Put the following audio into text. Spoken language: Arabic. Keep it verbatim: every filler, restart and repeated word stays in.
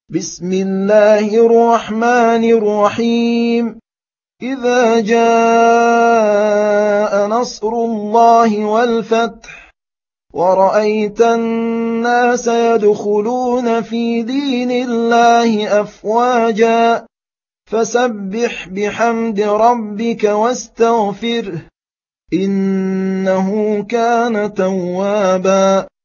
بسم الله الرحمن الرحيم إذا جاء نصر الله والفتح ورأيت الناس يدخلون في دين الله أفواجا فسبح بحمد ربك واستغفره إنه كان توابا